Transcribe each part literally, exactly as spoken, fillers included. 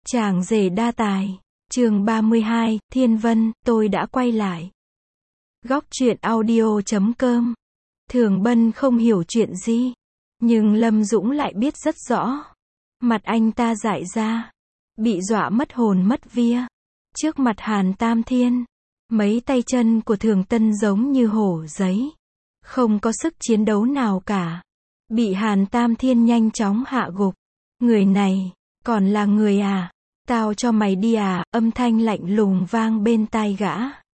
Chàng rể đa tài. Chương ba mươi hai, Thiên Vân, tôi đã quay lại. Góc truyện audio chấm com. Thường Bân không hiểu chuyện gì, nhưng Lâm Dũng lại biết rất rõ. Mặt anh ta dại ra, bị dọa mất hồn mất vía. Trước mặt Hàn Tam Thiên, mấy tay chân của Thường Tân giống như hổ giấy, không có sức chiến đấu nào cả. Bị Hàn Tam Thiên nhanh chóng hạ gục. Người này, còn là người à? Tao cho mày đi à? Âm thanh lạnh lùng vang bên tai gã.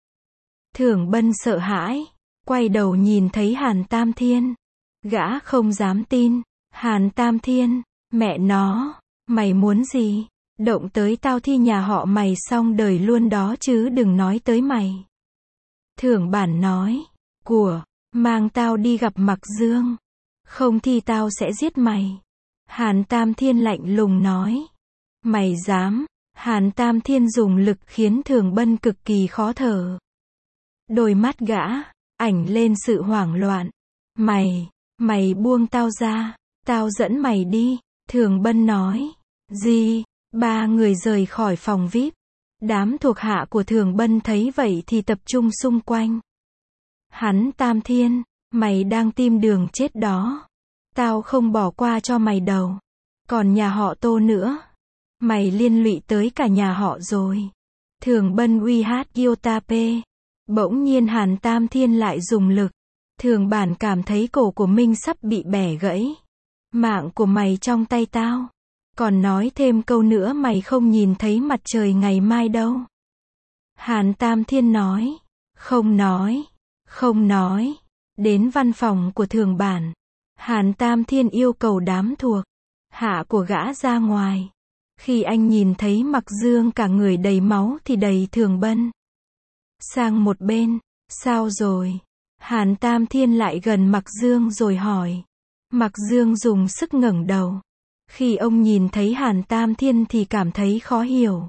Thường Bân sợ hãi, quay đầu nhìn thấy Hàn Tam Thiên. Gã không dám tin. Hàn Tam Thiên, mẹ nó, mày muốn gì? Động tới tao thi nhà họ mày xong đời luôn đó chứ đừng nói tới mày. Thường Bản nói, của, mang tao đi gặp Mặc Dương. Không thì tao sẽ giết mày. Hàn Tam Thiên lạnh lùng nói. Mày dám? Hàn Tam Thiên dùng lực khiến Thường Bân cực kỳ khó thở. Đôi mắt gã, ảnh lên sự hoảng loạn. Mày, mày buông tao ra, tao dẫn mày đi. Thường Bân nói. Gì? Ba người rời khỏi phòng vi ai pi. Đám thuộc hạ của Thường Bân thấy vậy thì tập trung xung quanh. Hắn Tam Thiên, mày đang tìm đường chết đó. Tao không bỏ qua cho mày đâu. Còn nhà họ Tô nữa. Mày liên lụy tới cả nhà họ rồi. Thường Bân uy hát Yotape. Bỗng nhiên Hàn Tam Thiên lại dùng lực. Thường Bản cảm thấy cổ của mình sắp bị bẻ gãy. Mạng của mày trong tay tao. Còn nói thêm câu nữa mày không nhìn thấy mặt trời ngày mai đâu. Hàn Tam Thiên nói. Không nói. Không nói. Đến văn phòng của Thường Bản. Hàn Tam Thiên yêu cầu đám thuộc hạ của gã ra ngoài. Khi anh nhìn thấy Mặc Dương cả người đầy máu thì đẩy Thường Bân sang một bên. Sao rồi? Hàn Tam Thiên lại gần Mặc Dương rồi hỏi. Mặc Dương dùng sức ngẩng đầu. Khi ông nhìn thấy Hàn Tam Thiên thì cảm thấy khó hiểu.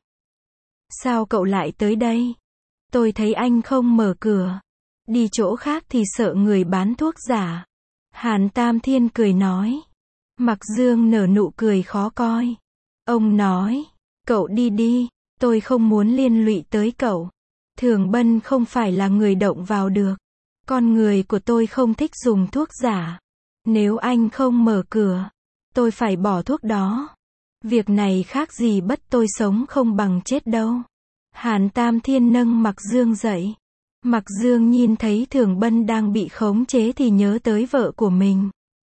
Sao cậu lại tới đây? Tôi thấy anh không mở cửa. Đi chỗ khác thì sợ người bán thuốc giả. Hàn Tam Thiên cười nói. Mặc Dương nở nụ cười khó coi. Ông nói. Cậu đi đi. Tôi không muốn liên lụy tới cậu. Thường Bân không phải là người động vào được. Con người của tôi không thích dùng thuốc giả. Nếu anh không mở cửa, tôi phải bỏ thuốc đó. Việc này khác gì bất tôi sống không bằng chết đâu. Hàn Tam Thiên nâng Mặc Dương dậy. Mặc Dương nhìn thấy Thường Bân đang bị khống chế thì nhớ tới vợ của mình.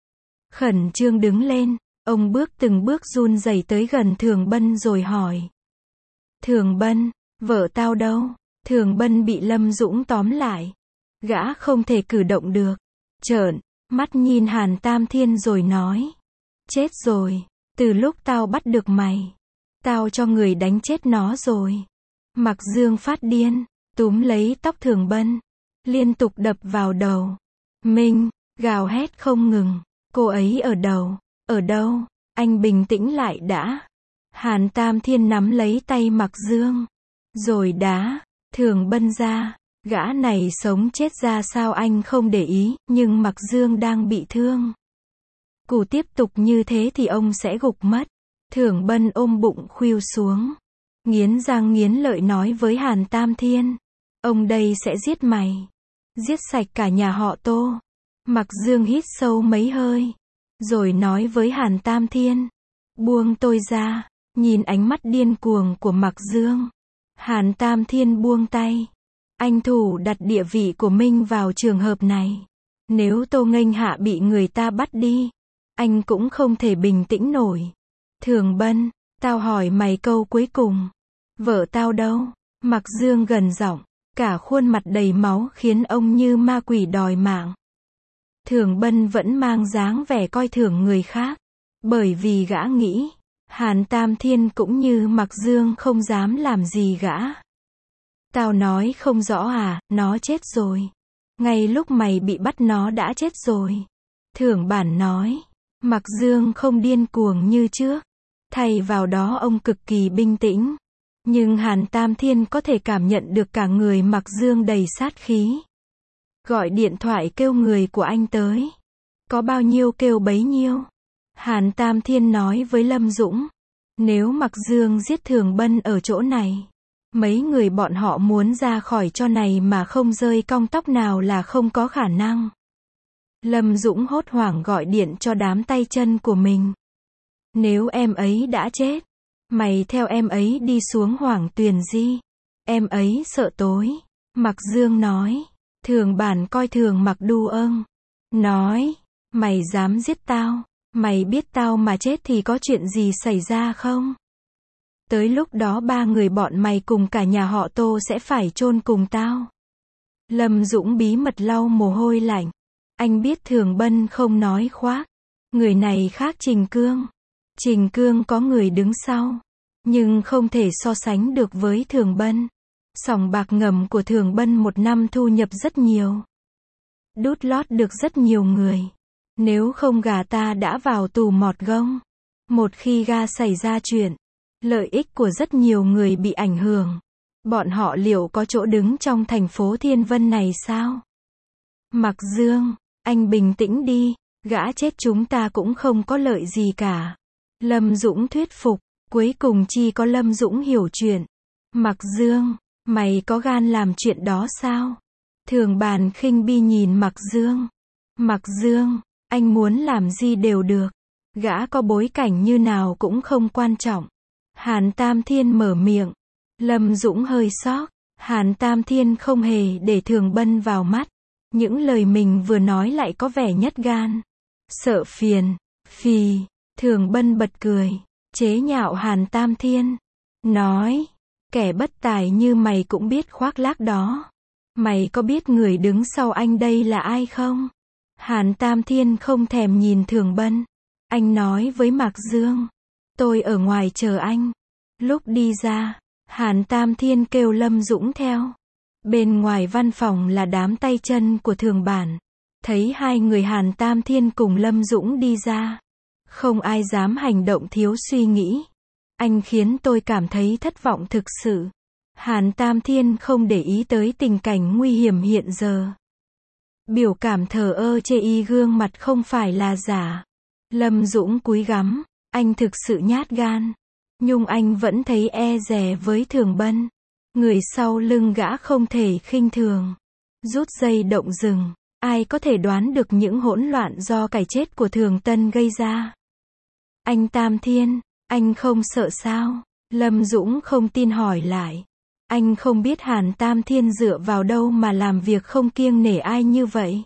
Khẩn trương đứng lên, ông bước từng bước run rẩy tới gần Thường Bân rồi hỏi. Thường Bân, vợ tao đâu? Thường Bân bị Lâm Dũng tóm lại. Gã không thể cử động được. Trợn mắt nhìn Hàn Tam Thiên rồi nói. Chết rồi, từ lúc tao bắt được mày, tao cho người đánh chết nó rồi. Mặc Dương phát điên, túm lấy tóc Thường Bân, liên tục đập vào đầu. Minh, gào hét không ngừng. Cô ấy ở đâu? Ở đâu? Anh bình tĩnh lại đã. Hàn Tam Thiên nắm lấy tay Mặc Dương, rồi đá Thường Bân ra. Gã này sống chết ra sao anh không để ý, nhưng Mặc Dương đang bị thương. Cù tiếp tục như thế thì ông sẽ gục mất. Thường Bân ôm bụng khuỵu xuống, nghiến răng nghiến lợi nói với Hàn Tam Thiên. Ông đây sẽ giết mày. Giết sạch cả nhà họ Tô. Mặc Dương hít sâu mấy hơi, rồi nói với Hàn Tam Thiên. Buông tôi ra. Nhìn ánh mắt điên cuồng của Mặc Dương, Hàn Tam Thiên buông tay. Anh thủ đặt địa vị của mình vào trường hợp này. Nếu Tô Nghênh Hạ bị người ta bắt đi, anh cũng không thể bình tĩnh nổi. Thường Bân, tao hỏi mày câu cuối cùng. Vợ tao đâu? Mặc Dương gần giọng, cả khuôn mặt đầy máu khiến ông như ma quỷ đòi mạng. Thường Bân vẫn mang dáng vẻ coi thường người khác, bởi vì gã nghĩ, Hàn Tam Thiên cũng như Mặc Dương không dám làm gì gã. Tao nói không rõ à? Nó chết rồi. Ngay lúc mày bị bắt nó đã chết rồi. Thường Bản nói. Mặc Dương không điên cuồng như trước. Thay vào đó ông cực kỳ bình tĩnh. Nhưng Hàn Tam Thiên có thể cảm nhận được cả người Mặc Dương đầy sát khí. Gọi điện thoại kêu người của anh tới. Có bao nhiêu kêu bấy nhiêu. Hàn Tam Thiên nói với Lâm Dũng. Nếu Mạc Dương giết Thường Bân ở chỗ này, mấy người bọn họ muốn ra khỏi cho này mà không rơi cong tóc nào là không có khả năng. Lâm Dũng hốt hoảng gọi điện cho đám tay chân của mình. Nếu em ấy đã chết, mày theo em ấy đi xuống Hoàng Tuyền Di. Em ấy sợ tối. Mạc Dương nói. Thường Bản coi thường Mạc Đu Âng. Nói, mày dám giết tao, mày biết tao mà chết thì có chuyện gì xảy ra không? Tới lúc đó ba người bọn mày cùng cả nhà họ Tô sẽ phải chôn cùng tao. Lâm Dũng bí mật lau mồ hôi lạnh. Anh biết Thường Bân không nói khoác. Người này khác Trình Cương. Trình Cương có người đứng sau, nhưng không thể so sánh được với Thường Bân. Sòng bạc ngầm của Thường Bân một năm thu nhập rất nhiều. Đút lót được rất nhiều người. Nếu không gà ta đã vào tù mọt gông. Một khi gà xảy ra chuyện, lợi ích của rất nhiều người bị ảnh hưởng. Bọn họ liệu có chỗ đứng trong thành phố Thiên Vân này sao? Mạc Dương, anh bình tĩnh đi, gã chết chúng ta cũng không có lợi gì cả. Lâm Dũng thuyết phục, cuối cùng chỉ có Lâm Dũng hiểu chuyện. Mạc Dương, mày có gan làm chuyện đó sao? Thường Bàn khinh bi nhìn Mạc Dương. Mạc Dương, anh muốn làm gì đều được. Gã có bối cảnh như nào cũng không quan trọng. Hàn Tam Thiên mở miệng. Lâm Dũng hơi sốc. Hàn Tam Thiên không hề để Thường Bân vào mắt. Những lời mình vừa nói lại có vẻ nhất gan. Sợ phiền. Phì. Thường Bân bật cười. Chế nhạo Hàn Tam Thiên. Nói. Kẻ bất tài như mày cũng biết khoác lác đó. Mày có biết người đứng sau anh đây là ai không? Hàn Tam Thiên không thèm nhìn Thường Bân. Anh nói với Mạc Dương. Tôi ở ngoài chờ anh. Lúc đi ra, Hàn Tam Thiên kêu Lâm Dũng theo. Bên ngoài văn phòng là đám tay chân của Thường Bản. Thấy hai người Hàn Tam Thiên cùng Lâm Dũng đi ra. Không ai dám hành động thiếu suy nghĩ. Anh khiến tôi cảm thấy thất vọng thực sự. Hàn Tam Thiên không để ý tới tình cảnh nguy hiểm hiện giờ. Biểu cảm thờ ơ chê y gương mặt không phải là giả. Lâm Dũng cúi gắm. Anh thực sự nhát gan. Nhưng anh vẫn thấy e dè với Thường Bân. Người sau lưng gã không thể khinh thường. Rút dây động rừng. Ai có thể đoán được những hỗn loạn do cái chết của Thường Tân gây ra? Anh Tam Thiên, anh không sợ sao? Lâm Dũng không tin hỏi lại. Anh không biết Hàn Tam Thiên dựa vào đâu mà làm việc không kiêng nể ai như vậy?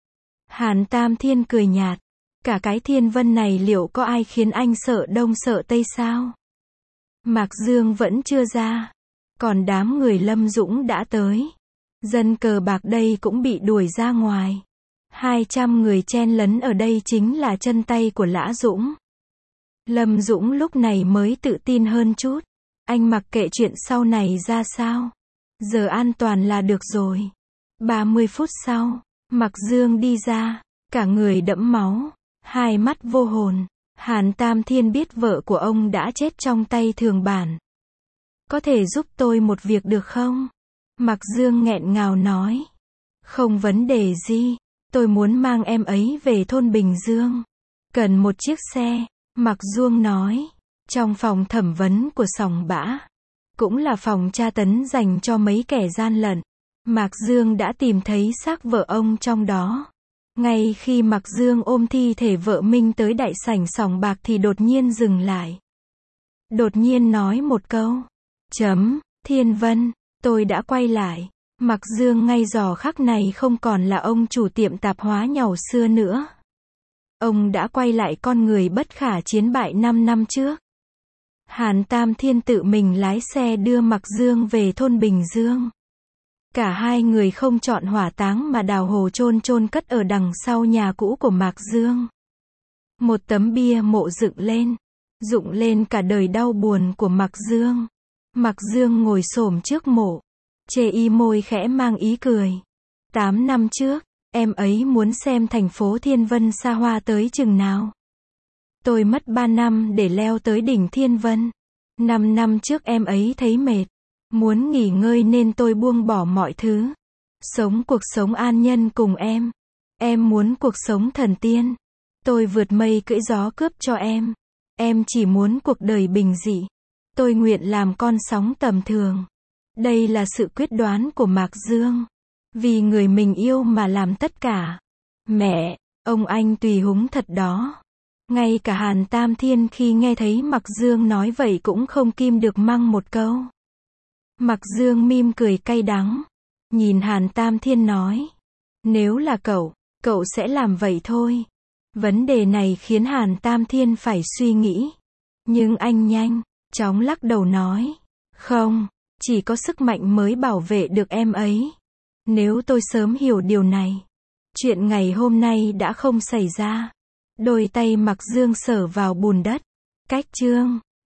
Hàn Tam Thiên cười nhạt. Cả cái Thiên Vân này liệu có ai khiến anh sợ Đông sợ Tây sao? Mạc Dương vẫn chưa ra. Còn đám người Lâm Dũng đã tới. Dân cờ bạc đây cũng bị đuổi ra ngoài. hai trăm người chen lấn ở đây chính là chân tay của Lã Dũng. Lâm Dũng lúc này mới tự tin hơn chút. Anh mặc kệ chuyện sau này ra sao. Giờ an toàn là được rồi. ba mươi phút sau, Mạc Dương đi ra. Cả người đẫm máu. Hai mắt vô hồn. Hàn Tam Thiên biết vợ của ông đã chết trong tay Thường Bản. Có thể giúp tôi một việc được không? Mạc Dương nghẹn ngào nói. Không vấn đề gì. Tôi muốn mang em ấy về thôn Bình Dương. Cần một chiếc xe. Mạc Dương nói. Trong phòng thẩm vấn của sòng bã. Cũng là phòng tra tấn dành cho mấy kẻ gian lận. Mạc Dương đã tìm thấy xác vợ ông trong đó. Ngay khi Mạc Dương ôm thi thể vợ Minh tới đại sảnh sòng bạc thì đột nhiên dừng lại. Đột nhiên nói một câu. Chấm, Thiên Vân, tôi đã quay lại. Mạc Dương ngay giò khắc này không còn là ông chủ tiệm tạp hóa nhàu xưa nữa. Ông đã quay lại con người bất khả chiến bại năm năm trước. Hàn Tam Thiên tự mình lái xe đưa Mạc Dương về thôn Bình Dương. Cả hai người không chọn hỏa táng mà đào hồ chôn chôn cất ở đằng sau nhà cũ của Mạc Dương. Một tấm bia mộ dựng lên. Dựng lên cả đời đau buồn của Mạc Dương. Mạc Dương ngồi xổm trước mộ. Chê y môi khẽ mang ý cười. Tám năm trước, em ấy muốn xem thành phố Thiên Vân xa hoa tới chừng nào. Tôi mất ba năm để leo tới đỉnh Thiên Vân. Năm năm trước em ấy thấy mệt. Muốn nghỉ ngơi nên tôi buông bỏ mọi thứ. Sống cuộc sống an nhân cùng em. Em muốn cuộc sống thần tiên. Tôi vượt mây cưỡi gió cướp cho em. Em chỉ muốn cuộc đời bình dị. Tôi nguyện làm con sóng tầm thường. Đây là sự quyết đoán của Mạc Dương. Vì người mình yêu mà làm tất cả. Mẹ, ông anh tùy húng thật đó. Ngay cả Hàn Tam Thiên khi nghe thấy Mạc Dương nói vậy cũng không kim được măng một câu. Mạc Dương mỉm cười cay đắng. Nhìn Hàn Tam Thiên nói. Nếu là cậu, cậu sẽ làm vậy thôi. Vấn đề này khiến Hàn Tam Thiên phải suy nghĩ. Nhưng anh nhanh chóng lắc đầu nói. Không, chỉ có sức mạnh mới bảo vệ được em ấy. Nếu tôi sớm hiểu điều này, chuyện ngày hôm nay đã không xảy ra. Đôi tay Mạc Dương sờ vào bùn đất. Cách chương